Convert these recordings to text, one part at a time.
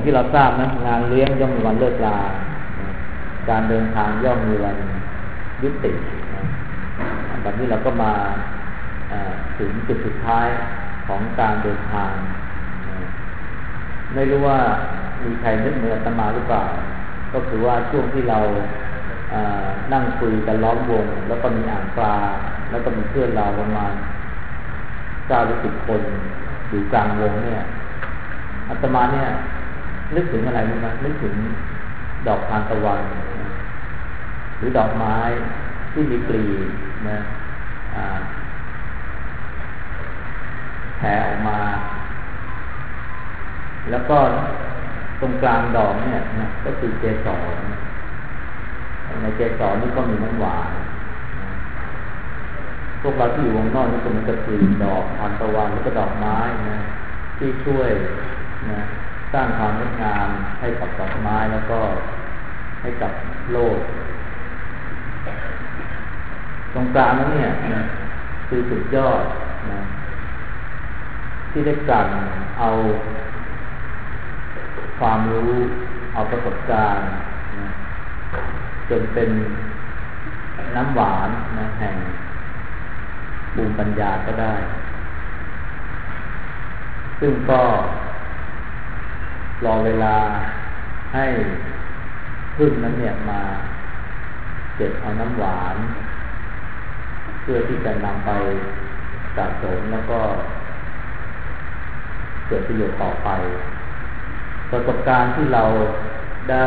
อย่างที่เราทราบนะงานเลี้ยงย่อมมีวันเลิกลาการเดินทางย่อมมีวันยุติแบบนี้เราก็มาถึงจุดสุดท้ายของการเดินทางไม่รู้ว่ามีใครนึกเหมือนอาตมาหรือเปล่าก็คือว่าช่วงที่เรานั่งคุยกันล้อมวงแล้วก็มีอ่างปลาแล้วก็มีเพื่อนเราประมาณ9-10 คนอยู่กลางวงเนี่ยอาตมาเนี่ยนึกถึงอะไรรู้ไหมนึกถึงดอกทานตะวันหรือดอกไม้ที่มีกลีบนะแผ่ออกมาแล้วก็ตรงกลางดอกเนี่ยนะก็คือเกสรในเกสรนี่ก็มีน้ำหวานพวกเราที่อยู่วงนอกนี่ก็มันจะกลีบดอกทานตะวันแล้วก็ดอกไม้นะที่ช่วยนะสร้างความงดงามให้กับดอกไม้แล้วก็ให้กับโลกตรงกลางนั้นเนี่ยนะคือสุดยอดนะที่ได้กลั่นเอาความรู้เอาประสบการณ์นะจนเป็นน้ำหวานนะแห่งภูมิปัญญาก็ได้ซึ่งก็รอเวลาให้พึ่งนั้นเนี่ยมาเก็บเอาน้ำหวานเพื่อที่จะนำไปสะสมแล้วก็เกิดประโยชน์ต่อไปประสบการณ์ที่เราได้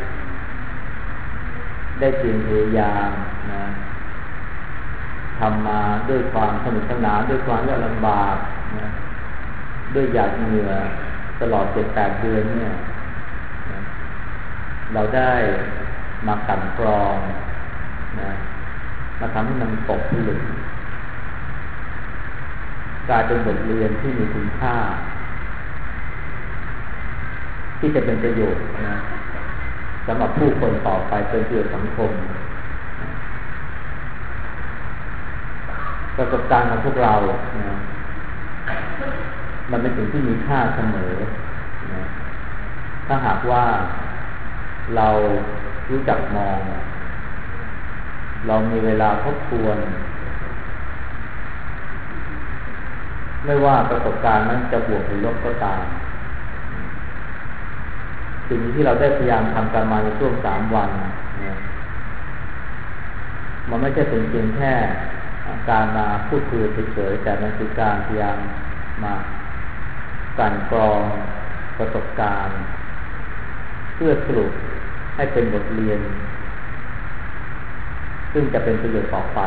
เพียรพยายามนะทำมาด้วยความสนุกสนานด้วยความยากลำบากนะด้วยหยาดเหงื่อตลอด 7-8 เดือนเนี่ยนะเราได้มากลั่นกรองนะมาทำให้มันตกผลึกกลายเป็นบทเรียนที่มีคุณค่าที่จะเป็นประโยชน์นะสำหรับผู้คนต่อไปเป็นประโยชน์สังคมประสบการณ์ของพวกเรานะมันเป็นสิ่งที่มีค่าเสมอนะถ้าหากว่าเรารู้จักมองเรามีเวลาทบทวนไม่ว่าประสบการณ์นั้นจะบวกหรือลบก็ตามสิ่งที่เราได้พยายามทำกันมาในช่วง3 วันเนี่ยมันไม่ใช่เป็นเพียงแค่การมาพูดคุยเฉยๆแต่มันคือการพยายามมากลั่นกรองประสบการณ์เพื่อสรุปให้เป็นบทเรียนซึ่งจะเป็นประโยชน์ต่อไป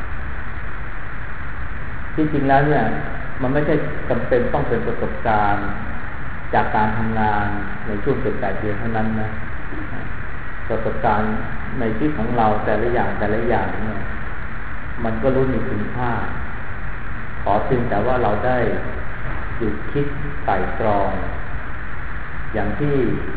จริงๆแล้วเนี่ยมันไม่ใช่จำเป็นต้องเป็นประสบการณ์จากการทำงานในช่วง 7-8 เดือนเท่านั้นนะประสบการณ์ในชีวิตของเราแต่ละอย่างเนี่ยมันก็รู้มีคุณค่าขอเพียงแต่ว่าเราได้หยุดคิดไตร่ตรองอย่างที่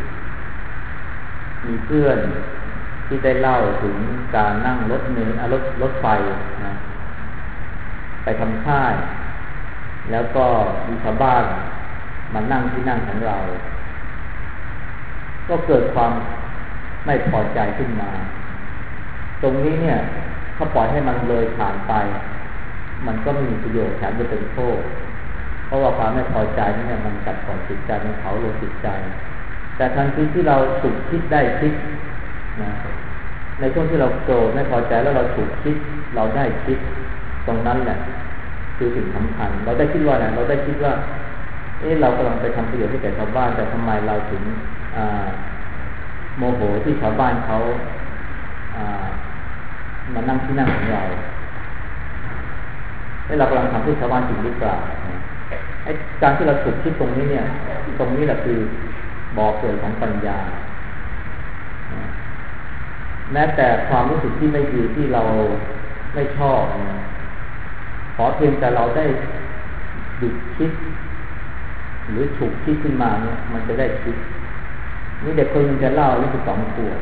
มีเพื่อนที่ได้เล่าถึงการนั่งรถไฟนะไปทำค่ายแล้วก็มีชาวบ้านมานั่งที่นั่งของเราก็เกิดความไม่พอใจขึ้นมาตรงนี้เนี่ยถ้าปล่อยให้มันเลยผ่านไปมันก็ไม่มีประโยชน์แถมจะเป็นโทษเพราะว่าความไม่พอใจนี่เนี่ยมันกัดกร่อนจิตใจมันเผาโลจิตใจแต่ทันทีที่เราถูกคิดได้คิดนะในช่วงที่เราโกรธไม่พอใจแล้วเราถูกคิดเราได้คิดตรงนั้นแหละคือสิ่งสำคัญเราได้คิดว่าอะไรเราได้คิดว่าเรากำลังไปทำประโยชน์ให้แก่ชาวบ้านแต่ทำไมเราถึงโมโหที่ชาวบ้านเขามานั่งที่นั่งของเราเรากำลังทำให้ชาวบ้านจริงหรือเปล่าการที่เราถูกคิดตรงนี้เนี่ยตรงนี้แหละคือบ่อเกิดของปัญญาแม้แต่ความรู้สึกที่ไม่ดีที่เราไม่ชอบขอเพียงแต่เราได้หยุดคิดหรือถูกคิดขึ้นมาเนี่ยมันจะได้คิดนี่เด็กคนนึงจะเล่าอายุ12 ขวบ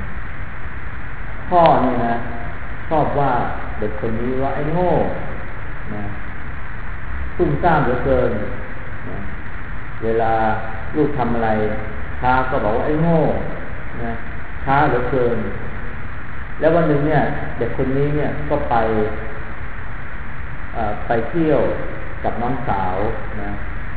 พ่อเนี่ยนะชอบว่าเด็กคนนี้ว่าไอ้โง่นะซุ่มซ่ามเหลือเกินนะเวลาลูกทำอะไรช้าก็บอกว่าไอ้โง่นะช้าเหลือเกินแล้ววันหนึ่งเนี่ยเด็กคนนี้เนี่ยก็ไปเที่ยวกับน้องสาวนะ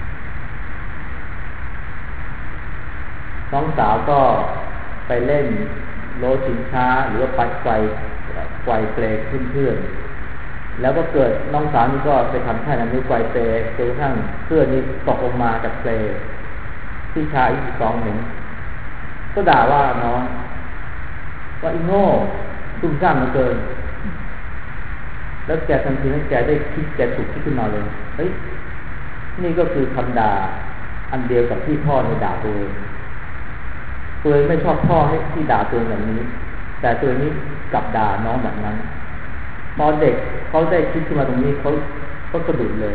น้องสาวก็ไปเล่นโลชิงช้าหรือว่าไปไกวเปลเพื่อนๆแล้วก็เกิดน้องสาวนี่ก็ไปทำท่านั้นนิ้วไกวเปลจนกระทั่งเพื่อนนี่ตกลงมาจากเปลพี่ชายอีก2เห็นก็ด่าว่าน้องว่าอีโง่ซุ่มซ่ามเหลือเกินแล้วแกทันทีนั้นแกได้คิดแกถูกคิดขึ้นมาเลยเฮ้ยนี่ก็คือคำด่าอันเดียวกับที่พ่อในด่าตัวเองไม่ชอบพ่อให้ที่ด่าตัวแบบนี้แต่ตัวนี้กลับด่าน้องแบบนั้นพอเด็กเขาได้คิดขึ้นมาตรงนี้เขาก็สะดุดเลย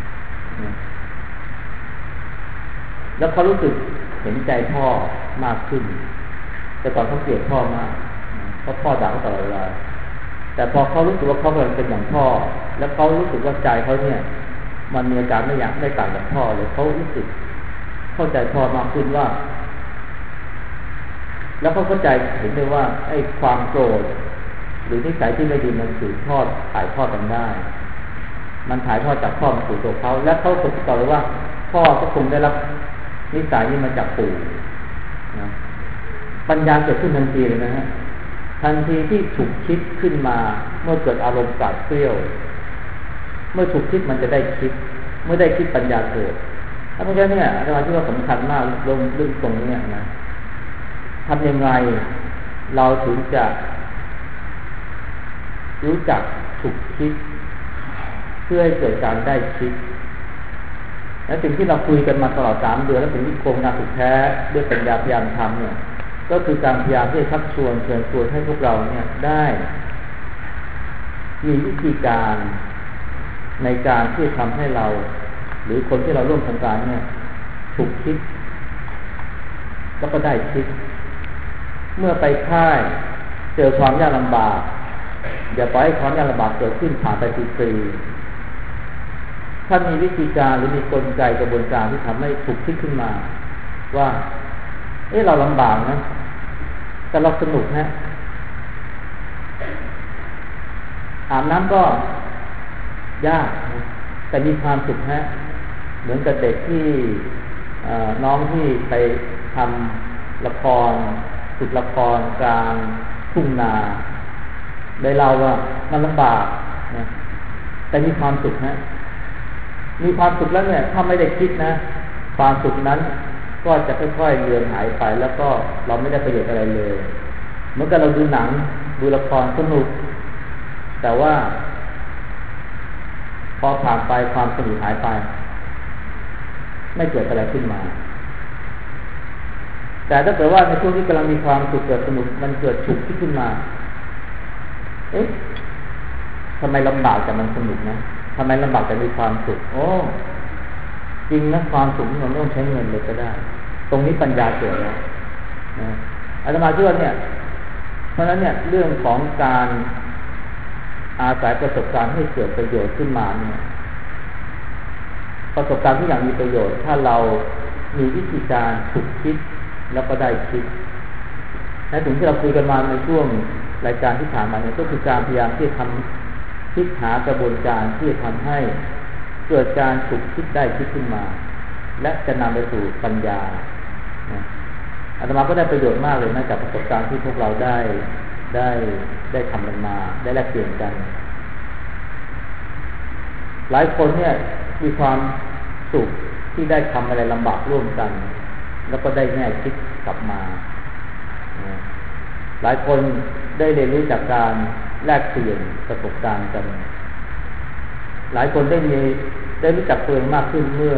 แล้วเขารู้สึกเห็นใจพ่อมากขึ้นแต่ก่อนเขาเกลียดพ่อมากเพราะพ่อด่าเขาตลอดเวลาแต่พอเขารู้สึกว่าเขาเป็นอย่างพ่อแล้วเขารู้สึกว่าใจเขาเนี่ยมันมีอาการไม่ต่างจากพ่อเลยเขารู้สึกเข้าใจพ่อมากขึ้นว่าแล้วเขาเข้าใจเห็นเลยว่าไอ้ความโกรธหรือนิสัยที่ไม่ดีมันสืบทอดถ่ายทอดกันได้มันถ่ายทอดจากพ่อมาสู่ตัวเขาและเขาคิดต่อเลยว่าพ่อก็คงได้รับนิสัยนี้มาจากปู่นะปัญญาเกิดขึ้นทันทีเลยนะฮะทันทีที่ถูกคิดขึ้นมาเมื่อเกิดอารมณ์กาดเกลี้ยวเมื่อถูกคิดมันจะได้คิดเมื่อได้คิดปัญญาเกิดเพราะฉะนั้นเนี่ยอาจารย์ที่ว่าสำคัญมากเรื่องตรงนี้นะทำยังไงเราถึงจะรู้จักถูกคิดเพื่อให้เกิดการได้คิดและสิ่งที่เราคุยกันมาตลอด3 เดือนและสิ่งที่โครงการฝึกแท้ด้วยปัญญาพยายามทำเนี่ยก็คือการพยายามที่จะชักชวนเชิญชวนให้พวกเราเนี่ยได้มีวิธีการในการที่ทำให้เราหรือคนที่เราร่วมโครงการเนี่ยถูกคิดแล้วก็ได้คิดเมื่อไปค่ายเจอความยากลำบากอย่าปล่อยให้ความยากลำบากเกิดขึ้นผ่านไปฟรีๆถ้ามีวิธีการหรือมีกลไกกระบวนการที่ทำให้ถูกคิดขึ้นมาว่าเราลำบากนะแต่เราสนุกนะอาบน้ำก็ยากนะแต่มีความสุขนะเหมือนกับเด็กที่น้องที่ไปทำละครฝึกละครกลางทุ่งนาได้เล่าว่ามันลำบากนะแต่มีความสุขนะมีความสุขแล้วเนี่ยถ้าไม่ได้คิดนะความสุขนั้นก็จะค่อยๆเลือนหายไปแล้วก็เราไม่ได้ประโยชน์อะไรเลยเหมือนกับเราดูหนังดูละครสนุกแต่ว่าพอผ่านไปความสนุกหายไปไม่เกิดอะไรขึ้นมาแต่ถ้าเกิดว่าในช่วงที่กำลังมีความสุขเกิดสนุกมันเกิดฉุกคิดขึ้นมาทำไมลำบากแต่มันสนุกนะทำไมลำบากแต่มีความสุขจริงนะความสุขมันไม่ต้องใช้เงินเลยก็ได้ตรงนี้ปัญญาเกิดแล้วนะอาตมาเชื่อเนี่ยเพราะฉะนั้นเนี่ยเรื่องของการอาศัยประสบการณ์ให้เกิดประโยชน์ขึ้นมาเนี่ยประสบการณ์ที่อย่างมีประโยชน์ถ้าเรามีวิธีการถูกคิดแล้วก็ได้คิดและถึงที่เราคุยกันมาในช่วงรายการที่ผ่านมาเนี่ยก็คือการพยายามที่จะทำคิดหากระบวนการที่จะทำให้เกิดการถูกคิดได้คิดขึ้นมาและจะนำไปสู่ปัญญาอาตมาก็ได้ประโยชน์มากเลยนะจากประสบการณ์ที่พวกเราได้ทำกันมาได้แลกเปลี่ยนกันหลายคนเนี่ยมีความสุขที่ได้ทำอะไรลำบากร่วมกันแล้วก็ได้แง่คิดกลับมาหลายคนได้เรียนรู้จากการแลกเปลี่ยนประสบการณ์กันหลายคนได้รู้จักตัวเองมากขึ้นเมื่อ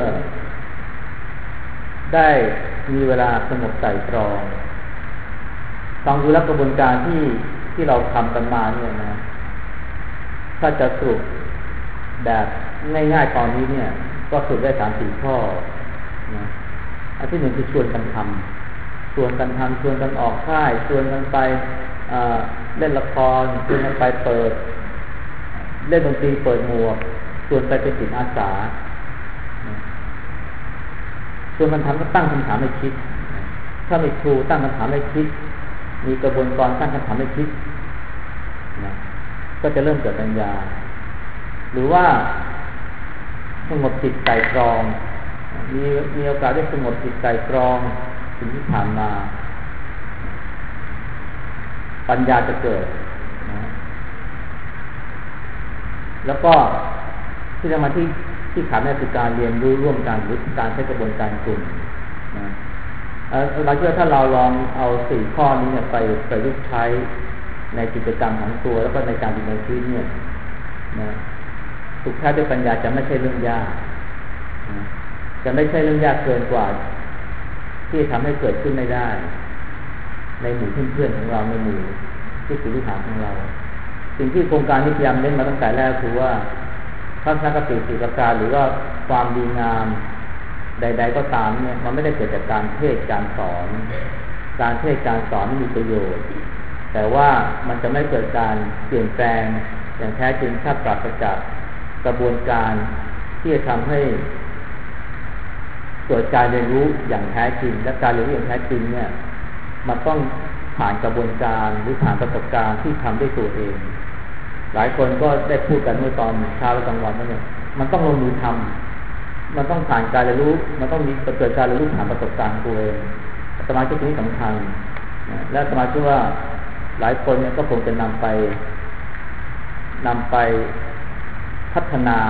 ได้มีเวลาสงบไตร่ตรองฟังดูแล้วกระบวนการที่เราทำกันมาเนี่ยนะถ้าจะสรุปแบบง่ายๆตอนนี้เนี่ยก็สรุปได้3-4 ข้อนะอันที่ 1คือชวนกันทำชวนกันออกค่ายชวนกันไปเล่นละครชวนกันไปเล่นดนตรีเปิดหมวกชวนไปเป็นจิตอาสาชวนกันทำก็ตั้งคำถามให้คิดถ้ามีครูตั้งคำถามให้คิดมีกระบวนการตั้งคำถามให้คิดนะก็จะเริ่มเกิดปัญญาหรือว่าสงบจิตไตร่ตรองมีโอกาสได้สงบจิตไตร่ตรองสิ่งที่ผ่านมาปัญญาจะเกิดนะแล้วก็ที่สำคัญที่ขาดนั่นคือการเรียนรู้ร่วมกันหรือการใช้กระบวนการกลุ่มนะเราเชื่อถ้าเราลองเอา4ข้อนี้เนี่ยไปประยุกต์ใช้ในกิจกรรมของตัวแล้วก็ในการดำเนินชีวิตเนี่ยนะถูกแท้ด้วยปัญญาจะไม่ใช่เรื่องยากนะจะไม่ใช่เรื่องยากเกินกว่าที่ทำให้เกิดขึ้นไม่ได้ในหมู่เพื่อนๆของเราในหมู่ที่คือลูกหาของเราสิ่งที่โครงการนี้พยายามเน้นมาตั้งแต่แรกคือว่าทัศนคติ4ประการหรือว่าความดีงามใดๆก็ตามเนี่ยมันไม่ได้เกิดจากการเทศน์การสอนการเทศน์การสอนไม่มีประโยชน์แต่ว่ามันจะไม่เกิดการเปลี่ยนแปลงอย่างแท้จริงถ้าปราศจากกระบวนการที่จะทำให้เกิดการเรียนรู้อย่างแท้จริงและการเรียนรู้อย่างแท้จริงเนี่ยมันต้องผ่านกระบวนการหรือผ่านประสบการณ์ที่ทำด้วยตัวเองหลายคนก็ได้พูดกันเมื่อตอนเช้าและกลางวันว่าเนี่ยมันต้องลงมือทำมันต้องผ่านการเรียนรู้มันต้องมีเกิดการเรียนรู้ผ่านประสบการณ์ตัวเองอาตมาคิดนี้สำคัญและอาตมาคิดว่าหลายคนเนี่ยก็คงจะนำไปพัฒนา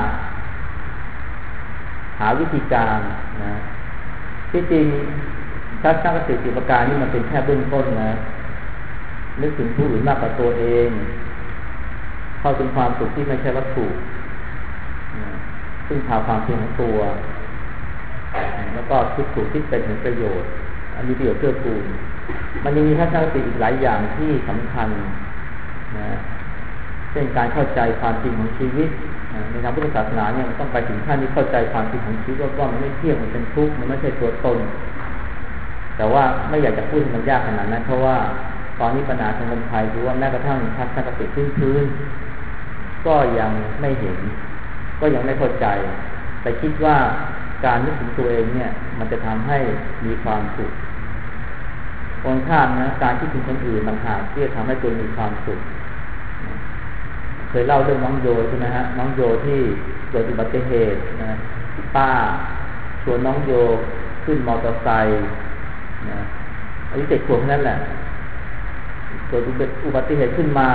หาวิธีการนะที่จริงทัศนคติ4ประการนี่มันเป็นแค่เบื้องต้นนะนึกถึงผู้อื่นมากกว่าตัวเองเข้าถึงความสุขที่ไม่ใช่วัตถุซึ่งพาความเพียรของตัวแล้วก็คิดถูกคิดเป็นถึงประโยชน์อันนี้ประโยชน์เพื่อกูลมันยังมีทัศนคติอีกหลายอย่างที่สำคัญนะเช่นการเข้าใจความจริงของชีวิตในทางพุทธศาสนาเนี่ยมันต้องไปถึงขั้นที่เข้าใจความจริงของชีวิตว่ามันไม่เที่ยงมันเป็นทุกข์มันไม่ใช่ตัวตนแต่ว่าไม่อยากจะพูดให้มันยากขนาดนั้นเพราะว่าตอนนี้ปัญหาสังคมไทยคือว่าแม้กระทั่งทัศนคติพื้นก็ยังไม่เห็นก็ยังไม่เข้าใจแต่คิดว่าการนึกถึงตัวเองเนี่ยมันจะทำให้มีความสุขตรงข้ามนะการคิดถึงคนอื่นต่างหากที่จะทำให้ตัวมีความสุขเคยเล่าเรื่องน้องโยใช่ไหมฮะน้องโยที่เกิดอุบัติเหตุนะป้าชวนน้องโยขึ้นมอเตอร์ไซค์นะอายุ7 ขวบนั่นแหละเกิดอุบัติเหตุขึ้นมา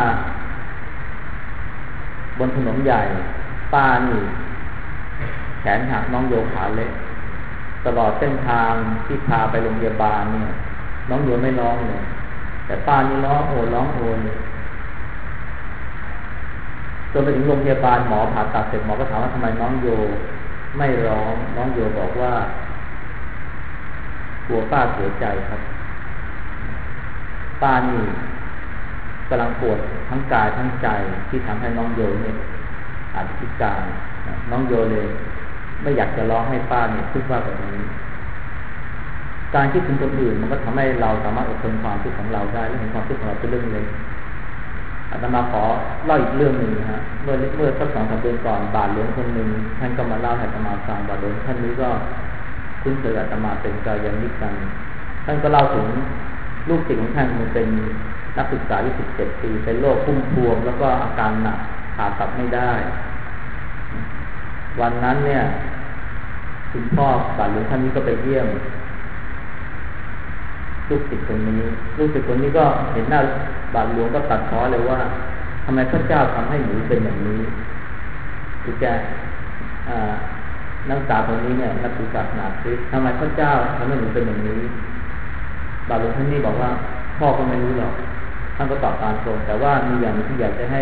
บนถนนใหญ่ป้านี่แขนหักน้องโยขาเละตลอดเส้นทางที่พาไปโรงพยาบาลเนี่ยน้องโยไม่ร้องเลยแต่ป้านี่ร้องโอยจนไปถึงโรงพยาบาลหมอผ่าตัดเสร็จหมอก็ถามว่าทำไมน้องโยไม่ร้องน้องโยบอกว่ากลัวป้าเสียใจครับป้านี่กำลังปวดทั้งกายทั้งใจที่ทำให้น้องโยเนี่ยอาจพิการน้องโยเลยไม่อยากจะร้องให้ป้าเนี่ยพูดว่าแบบนี้การคิดถึงคนอื่นมันก็ทำให้เราสามารถอดทนความทุกข์ของเราได้และเห็นความทุกข์ของเราเป็นเรื่องเล็กอาตมาขอเล่าอีกเรื่องหนึ่งนะฮะเมื่อสัก2-3 เดือนก่อนบาทหลวงคนหนึ่งท่านก็มาเล่าให้อาตมาฟังบาทหลวงท่านนี้ก็คุ้นเคยอาตมาเป็นกัลยาณมิตรกันท่านก็เล่าถึงลูกศิษย์ของท่านมันเป็นนักศึกษาอายุ17 ปีเป็นโรคพุ่มพวงแล้วก็อาการหนักผ่าตัดไม่ได้วันนั้นเนี่ยคุณพ่อบาทหลวงท่านนี้ก็ไปเยี่ยมลูกศิษย์คนนี้ก็เห็นหน้าบาทหลวงก็ตัดพ้อเลยว่าทำไมพระเจ้าทำให้หนูเป็นอย่างนี้คือแกนักศึกษาคนนี้เนี่ยนักศึกษาศาสนาคริสต์ทำไมพระเจ้าทำให้หนูเป็นอย่างนี้บาทหลวงท่านนี้บอกว่าพ่อก็ไม่รู้หรอกท่านก็ตอบตามตรงแต่ว่ามีอย่างที่อยากจะให้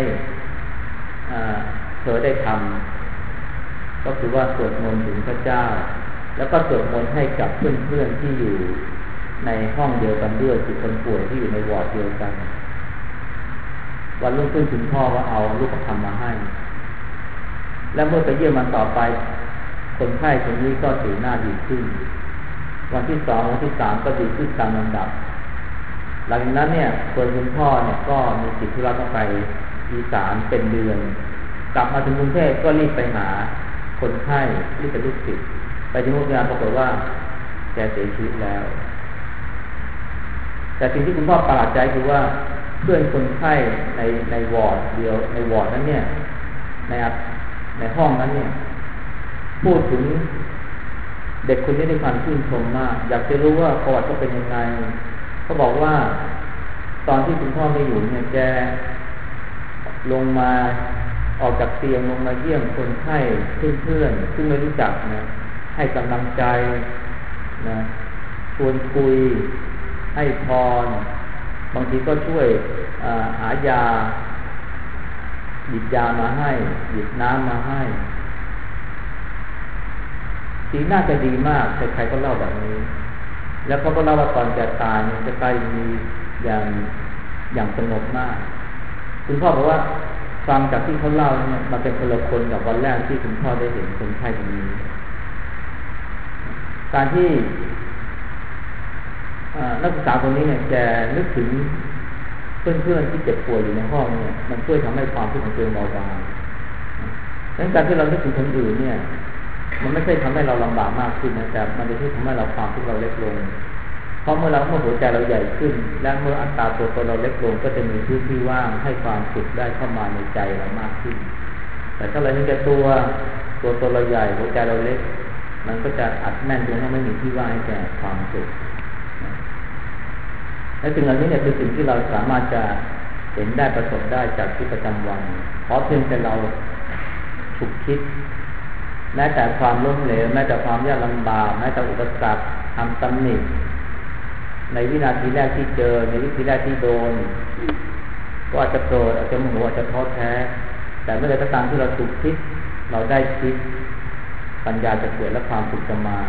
เธอได้ทำก็คือว่าสวดมนต์ถึงพระเจ้าแล้วก็สวดมนต์ให้กับเพื่อนๆที่อยู่ในห้องเดียวกันด้วยคือคนป่วยที่อยู่ในวอร์ดเดียวกันวันรุ่งขึ้นคุณพ่อก็เอาลูกธรรมมาให้และเมื่อไปเยี่ยมมันต่อไปคนไข้คนนี้ก็สีหน้าดีขึ้นวันที่2วันที่3ก็ดีขึ้นตามลำดับหลังจากนั้นเนี่ยตัวคุณพ่อเนี่ยก็มีกิจธุระต้องไปอีสานเป็นเดือนกลับมาถึงกรุงเทพก็รีบไปหาคนไข้ที่เป็นลูกศิษย์ไปที่โรงพยาบาลปรากฏว่าแกเสียชีวิตแล้วแต่สิ่งที่คุณพ่อประหลาดใจคือว่าเพื่อนคนไข้ในวอร์ดเดียวในวอร์ดนั้นเนี่ยในห้องนั้นเนี่ยพูดถึงเด็กคนนี้ด้วยความชื่นชมมากอยากจะรู้ว่าประวัติเขาเป็นยังไงเขาบอกว่าตอนที่คุณพ่อไม่อยู่เนี่ยแกลงมาออกจากเตียงลงมาเยี่ยมคนไข้เพื่อนซึ่งไม่รู้จักนะให้กำลังใจนะชวนคุยให้พรบางทีก็ช่วยหายาหยิบยามาให้หยิบน้ำมาให้สีหน้าจะดีมากใครๆก็เล่าแบบนี้แล้วเขาก็เล่าว่าตอนจะตายเนี่ยจะตายมีอย่างสงบมากคุณพ่อบอกว่าฟังจากที่เขาเล่าเนี่ยมันเป็นคนละคนกับวันแรกที่คุณพ่อได้เห็นคนไข้คนนี้การที่นักศึกษาคนนี้เนี่ยจะนึกถึงเพื่อนๆที่เจ็บป่วยอยู่ในห้องเนี่ยมันช่วยทำให้ความทุกข์ของตัวเองเบาบางดังนั้นการที่เรานึกถึงคนอื่นเนี่ยมันไม่ใช่ทำให้เราลำบากมากขึ้นนะแต่มันจะช่วยทำให้เราความทุกข์เราเล็กลงเพราะเมื่อหัวใจเราใหญ่ขึ้นและเมื่ออัตราตัวตนเราเล็กลงก็จะมีพื้นที่ว่างให้ความสุขได้เข้ามาในใจเรามากขึ้นแต่ถ้าเราเห็นแก่ตัวตนเราใหญ่หัวใจเราเล็กมันก็จะอัดแน่นจนไม่มีที่ว่างให้แก่ความสุขและสิ่งเหล่านี้เนี่ยคือสิ่งที่เราสามารถจะเห็นได้ประสบได้จากชีวิตประจำวันเพราะเพียงแต่เราฉุกคิดแม้แต่ความล้มเหลวแม้แต่ความยากลำบากแม้แต่อุปสรรคทำตำหนิในวินาทีแรกที่เจอในวินาทีแรกที่โดนก็อาจจะโกรธอาจจะโมโหอาจจะท้อแท้แต่เมื่อใดก็ตามที่เราฉุกคิดเราได้คิดปัญญาจะเกิดและความสุขจะมา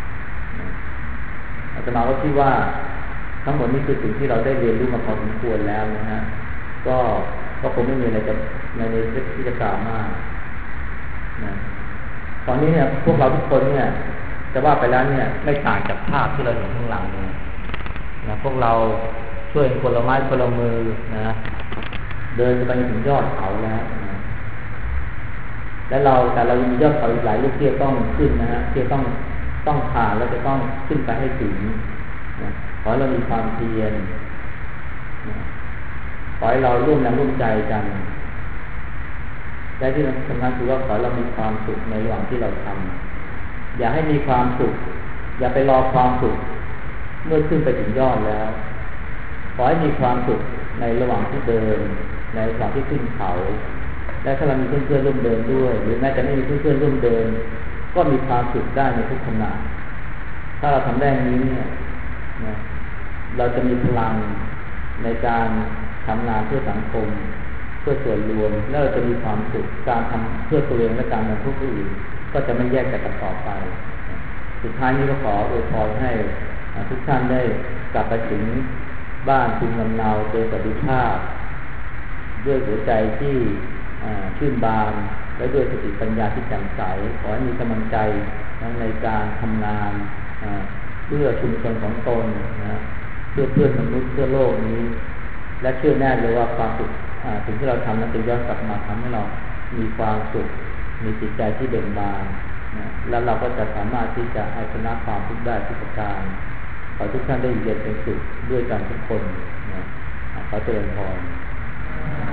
อาตมาก็คิดว่าทั้งหมดนี้คือสิ่งที่เราได้เรียนรู้มาพอสมควรแล้วนะฮะก็คงไม่มีอะไรจะในที่จะกล่าวมากนะตอนนี้เนี่ยพวกเราทุกคนเนี่ยจะว่าไปแล้วเนี่ยไม่ต่างจากภาพที่เราเห็นข้างหลังเนี่ยนะพวกเราช่วยคนละไม้คนละมือนะเดินไปถึงยอดเขาแล้วนะแต่เรามียอดเขาอีกหลายลูกที่ต้องขึ้นนะฮะที่ต้องผ่านแล้วจะต้องขึ้นไปให้ถึงนะขอให้เรามีความเพียรนะขอให้เราร่วมแรงร่วมใจกันและที่สำคัญคือว่าขอให้เรามีความสุขในระหว่างที่เราทำอย่าให้มีความสุขอย่าไปรอความสุขเมื่อขึ้นไปถึงยอดแล้วขอให้มีความสุขในระหว่างที่เดินในระหว่างที่ขึ้นเขาและถ้าเรามีเพื่อนๆร่วมเดินด้วยหรือแม้จะไม่มีเพื่อนๆร่วมเดินก็มีความสุขได้ในทุกขณะถ้าเราทำได้นี้เนี่ยเราจะมีพลังในการทำงานเพื่อสังคมเพื่อส่วนรวมแล้วเราจะมีความสุขการทำเพื่อตัวเองและการทำเพื่อผู้อื่นก็จะไม่แยกจากกันต่อไปสุดท้ายนี้ก็ขออวยพรให้ทุกท่านได้กลับไปถึงบ้านภูมิลำเนาโดยสวัสดิภาพด้วยหัวใจที่ชื่นบานและด้วยสติปัญญาที่แจ่มใสขอให้มีกำลังใจในการทำงานเพื่อชุมชนของตนนะเพื่อเพื่อนมนุษย์เพื่อโลกนี้และเชื่อแน่เลยว่าความสุขสิ่งที่เราทำนั้นจะย้อนกลับมาทำให้เรามีความสุขมีจิตใจที่เบ่งบานนะแล้วเราก็จะสามารถที่จะเอาชนะความทุกข์ได้ทุกประการขอทุกท่านได้เย็นเป็นสุขด้วยกันทุกคนนะขอเจริญพร